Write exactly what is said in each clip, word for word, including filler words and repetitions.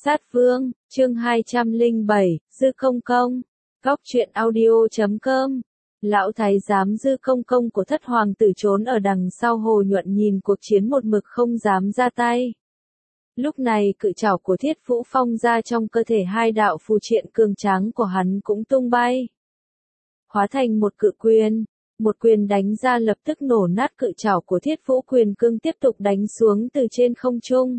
Sát Vương, chương hai trăm lẻ bảy, Dư Công Công. Góc truyện audio chấm com. Lão thái giám Dư Công Công của thất hoàng tử trốn ở đằng sau Hồ Nhuận nhìn cuộc chiến một mực không dám ra tay. Lúc này cự trảo của Thiết Vũ Phong ra trong cơ thể hai đạo phù triện cường tráng của hắn cũng tung bay. Hóa thành một cự quyền, một quyền đánh ra lập tức nổ nát cự trảo của Thiết Vũ quyền cương tiếp tục đánh xuống từ trên không trung.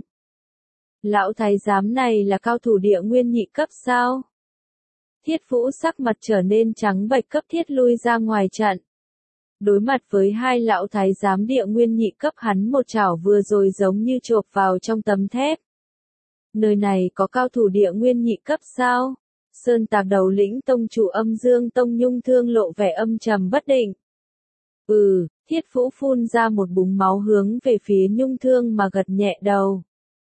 Lão thái giám này là cao thủ địa nguyên nhị cấp sao? Thiết Vũ sắc mặt trở nên trắng bệch cấp thiết lui ra ngoài trận. Đối mặt với hai lão thái giám địa nguyên nhị cấp hắn một chảo vừa rồi giống như chộp vào trong tấm thép. Nơi này có cao thủ địa nguyên nhị cấp sao? Sơn Tạc đầu lĩnh tông chủ Âm Dương Tông Nhung Thương lộ vẻ âm trầm bất định. Ừ, Thiết Vũ phun ra một búng máu hướng về phía Nhung Thương mà gật nhẹ đầu.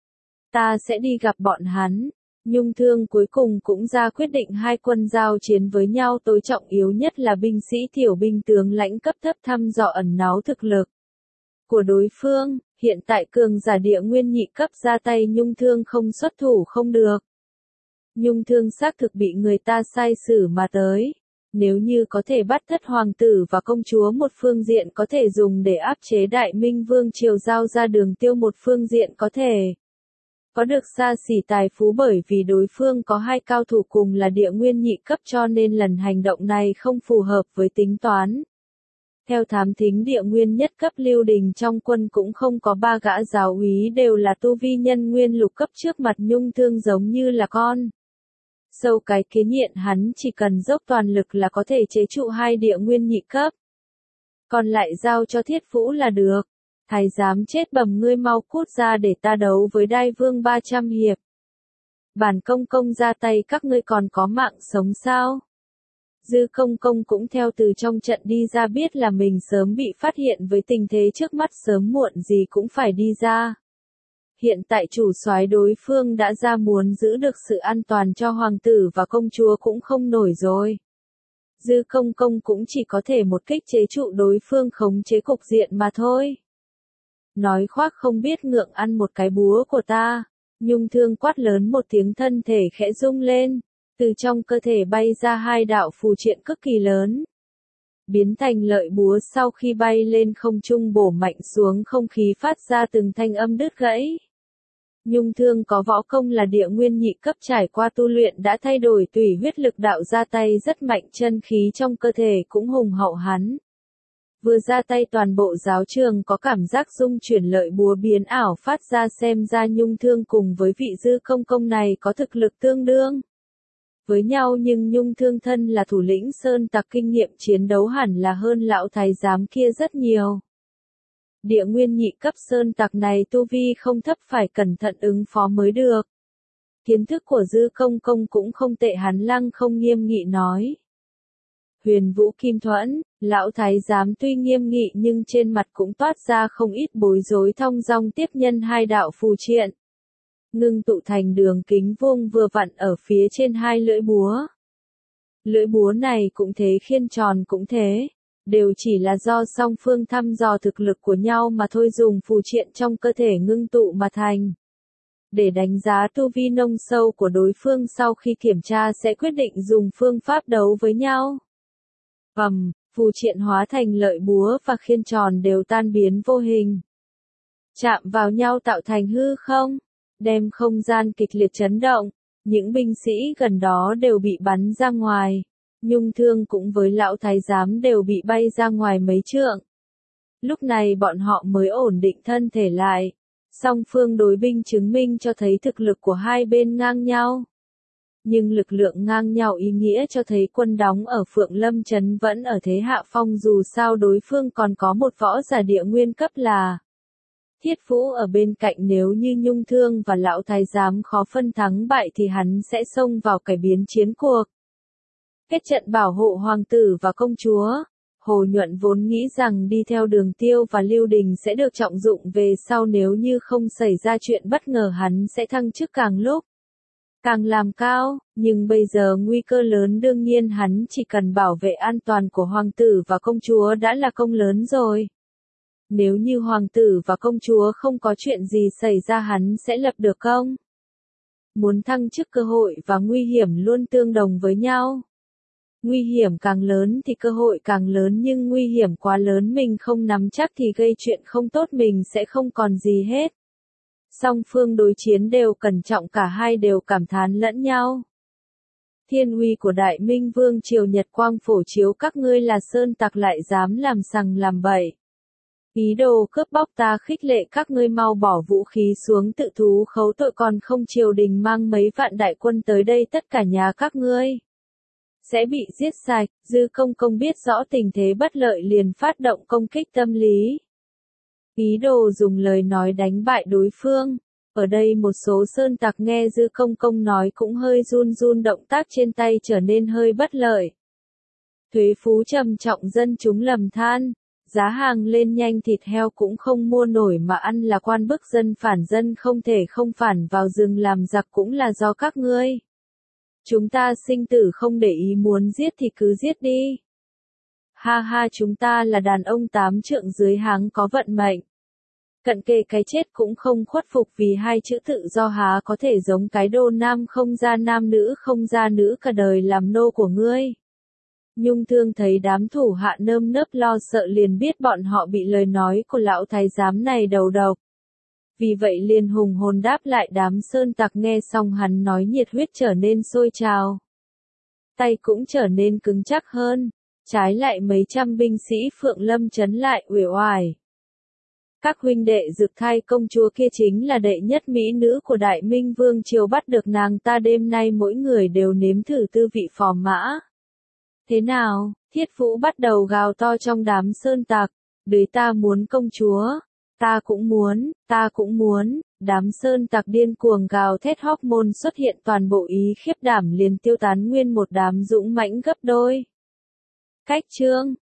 Ta sẽ đi gặp bọn hắn. Nhung Thương cuối cùng cũng ra quyết định hai quân giao chiến với nhau, tối trọng yếu nhất là binh sĩ tiểu binh tướng lãnh cấp thấp thăm dò ẩn náu thực lực của đối phương. Hiện tại cường giả địa nguyên nhị cấp ra tay Nhung Thương không xuất thủ không được. Nhung Thương xác thực bị người ta sai xử mà tới. Nếu như có thể bắt thất hoàng tử và công chúa một phương diện có thể dùng để áp chế Đại Minh Vương triều giao ra đường tiêu một phương diện có thể có được xa xỉ tài phú, bởi vì đối phương có hai cao thủ cùng là địa nguyên nhị cấp cho nên lần hành động này không phù hợp với tính toán. Theo thám thính địa nguyên nhất cấp Lưu Đình trong quân cũng không có ba gã giáo úy đều là tu vi nhân nguyên lục cấp, trước mặt Nhung Thương giống như là con sâu cái kiến nhện, hắn chỉ cần dốc toàn lực là có thể chế trụ hai địa nguyên nhị cấp. Còn lại giao cho Thiết Vũ là được. Thái giám chết bầm, ngươi mau cút ra để ta đấu với Đai Vương ba trăm hiệp. Bản công công ra tay các ngươi còn có mạng sống sao? Dư Công Công cũng theo từ trong trận đi ra, biết là mình sớm bị phát hiện với tình thế trước mắt, sớm muộn gì cũng phải đi ra. Hiện tại chủ soái đối phương đã ra, muốn giữ được sự an toàn cho hoàng tử và công chúa cũng không nổi rồi. Dư Công Công cũng chỉ có thể một kích chế trụ đối phương, khống chế cục diện mà thôi. Nói khoác không biết ngượng, ăn một cái búa của ta. Nhung Thương quát lớn một tiếng, thân thể khẽ rung lên. Từ trong cơ thể bay ra hai đạo phù triện cực kỳ lớn. Biến thành lợi búa, sau khi bay lên không trung bổ mạnh xuống không khí, phát ra từng thanh âm đứt gãy. Nhung Thương có võ công là địa nguyên nhị cấp, trải qua tu luyện đã thay đổi tùy huyết lực đạo, ra tay rất mạnh, chân khí trong cơ thể cũng hùng hậu. Hắn vừa ra tay toàn bộ giáo trường có cảm giác rung chuyển, lợi búa biến ảo phát ra, xem ra Nhung Thương cùng với vị Dư Công Công này có thực lực tương đương với nhau, nhưng Nhung Thương thân là thủ lĩnh Sơn Tặc, kinh nghiệm chiến đấu hẳn là hơn lão thái giám kia rất nhiều. Địa nguyên nhị cấp Sơn Tặc này tu vi không thấp, phải cẩn thận ứng phó mới được. Kiến thức của Dư Công Công cũng không tệ, hắn lăng không nghiêm nghị nói. Huyền Vũ Kim Thuẫn, lão thái giám tuy nghiêm nghị nhưng trên mặt cũng toát ra không ít bối rối, thong dong tiếp nhân hai đạo phù triện. Ngưng tụ thành đường kính vuông vừa vặn ở phía trên hai lưỡi búa. Lưỡi búa này cũng thế, khiên tròn cũng thế. Đều chỉ là do song phương thăm dò thực lực của nhau mà thôi, dùng phù triện trong cơ thể ngưng tụ mà thành. Để đánh giá tu vi nông sâu của đối phương, sau khi kiểm tra sẽ quyết định dùng phương pháp đấu với nhau. Ầm, phù triện hóa thành lợi búa và khiên tròn đều tan biến vô hình. Chạm vào nhau tạo thành hư không, đem không gian kịch liệt chấn động, những binh sĩ gần đó đều bị bắn ra ngoài. Nhung Thương cũng với lão thái giám đều bị bay ra ngoài mấy trượng. Lúc này bọn họ mới ổn định thân thể lại. Song phương đối binh chứng minh cho thấy thực lực của hai bên ngang nhau. Nhưng lực lượng ngang nhau ý nghĩa cho thấy quân đóng ở Phượng Lâm Trấn vẫn ở thế hạ phong, dù sao đối phương còn có một võ giả địa nguyên cấp là Thiết Vũ ở bên cạnh, nếu như Nhung Thương và lão thái giám khó phân thắng bại thì hắn sẽ xông vào cải biến chiến cuộc. Kết trận bảo hộ hoàng tử và công chúa. Hồ Nhuận vốn nghĩ rằng đi theo Đường Tiêu và Lưu Đình sẽ được trọng dụng về sau, nếu như không xảy ra chuyện bất ngờ hắn sẽ thăng chức càng lúc càng làm cao, nhưng bây giờ nguy cơ lớn, đương nhiên hắn chỉ cần bảo vệ an toàn của hoàng tử và công chúa đã là công lớn rồi. Nếu như hoàng tử và công chúa không có chuyện gì xảy ra, hắn sẽ lập được công. Muốn thăng chức cơ hội và nguy hiểm luôn tương đồng với nhau. Nguy hiểm càng lớn thì cơ hội càng lớn, nhưng nguy hiểm quá lớn mình không nắm chắc thì gây chuyện không tốt, mình sẽ không còn gì hết. Song phương đối chiến đều cẩn trọng, cả hai đều cảm thán lẫn nhau. Thiên uy của Đại Minh Vương triều Nhật quang phổ chiếu, các ngươi là sơn tặc lại dám làm sằng làm bậy. Ý đồ cướp bóc ta, khích lệ các ngươi mau bỏ vũ khí xuống tự thú khấu tội, còn không triều đình mang mấy vạn đại quân tới đây, tất cả nhà các ngươi sẽ bị giết sạch. Dư Công Công biết rõ tình thế bất lợi liền phát động công kích tâm lý. Ý đồ dùng lời nói đánh bại đối phương. Ở đây một số sơn tặc nghe Dư Công Công nói cũng hơi run run, động tác trên tay trở nên hơi bất lợi. Thuế phú trầm trọng, dân chúng lầm than. Giá hàng lên nhanh, thịt heo cũng không mua nổi mà ăn là quan bức dân phản, dân không thể không phản vào rừng làm giặc cũng là do các ngươi. Chúng ta sinh tử không để ý, muốn giết thì cứ giết đi. Ha ha, chúng ta là đàn ông tám trượng dưới háng có vận mệnh. Cận kề cái chết cũng không khuất phục, vì hai chữ tự do há có thể giống cái đô nam không ra nam, nữ không ra nữ, cả đời làm nô của ngươi. Nhung Thương thấy đám thủ hạ nơm nớp lo sợ liền biết bọn họ bị lời nói của lão thái giám này đầu độc. Vì vậy liền hùng hồn đáp lại. Đám sơn tặc nghe xong hắn nói, nhiệt huyết trở nên sôi trào. Tay cũng trở nên cứng chắc hơn. Trái lại mấy trăm binh sĩ Phượng Lâm trấn lại uể oải. Các huynh đệ Dực Thai công chúa kia chính là đệ nhất mỹ nữ của Đại Minh Vương triều, bắt được nàng ta đêm nay mỗi người đều nếm thử tư vị phò mã. Thế nào? Thiết Vũ bắt đầu gào to trong đám sơn tặc. Đứa ta muốn công chúa. Ta cũng muốn, ta cũng muốn. Đám sơn tặc điên cuồng gào thét, hormone xuất hiện, toàn bộ ý khiếp đảm liền tiêu tán, nguyên một đám dũng mãnh gấp đôi. Cách chương